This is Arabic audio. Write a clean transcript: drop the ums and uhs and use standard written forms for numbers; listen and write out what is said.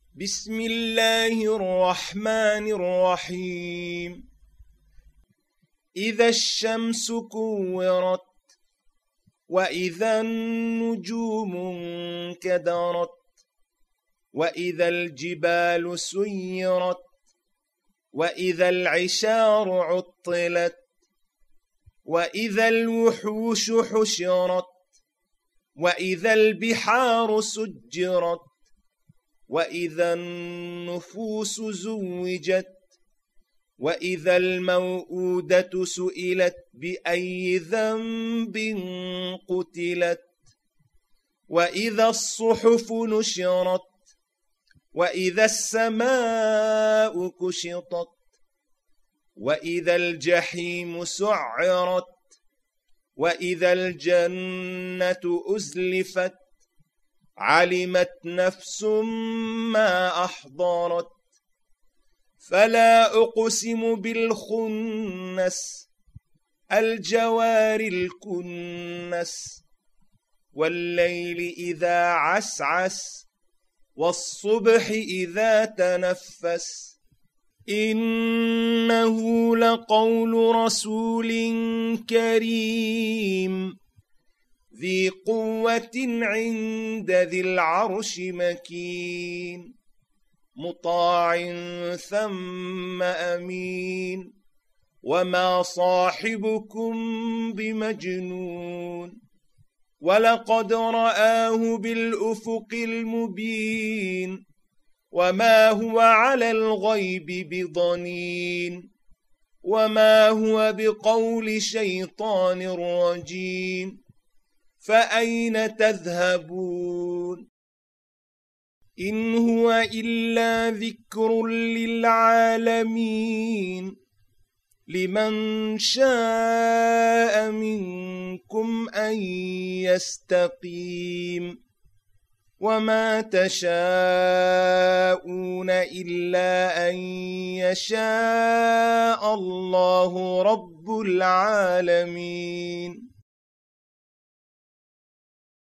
بسم الله الرحمن الرحيم. إذا الشمس كورت وإذا النجوم انكدرت وإذا الجبال سيرت وإذا العشار عطلت وإذا الوحوش حشرت وإذا البحار سجرت وإذا النفوس زوجت وإذا الموءودة سئلت بأي ذنب قتلت وإذا الصحف نشرت وإذا السماء كشطت وإذا الجحيم سعرت وإذا الجنة أزلفت علمت نفس ما أحضرت. فلا أقسم بالخنس الجوار الكنس والليل إذا عسعس والصبح إذا تنفس إنه لقول رسول كريم ذي قوة عند ذي العرش مكين مطاع ثم أمين وما صاحبكم بمجنون ولقد رآه بالأفق المبين وما هو على الغيب بضنين وما هو بقول شيطان رجيم فأين تذهبون إن هو إلا ذكر للعالمين لمن شاء منكم أن يستقيم وما تشاءون إلا أن يشاء الله رب العالمين.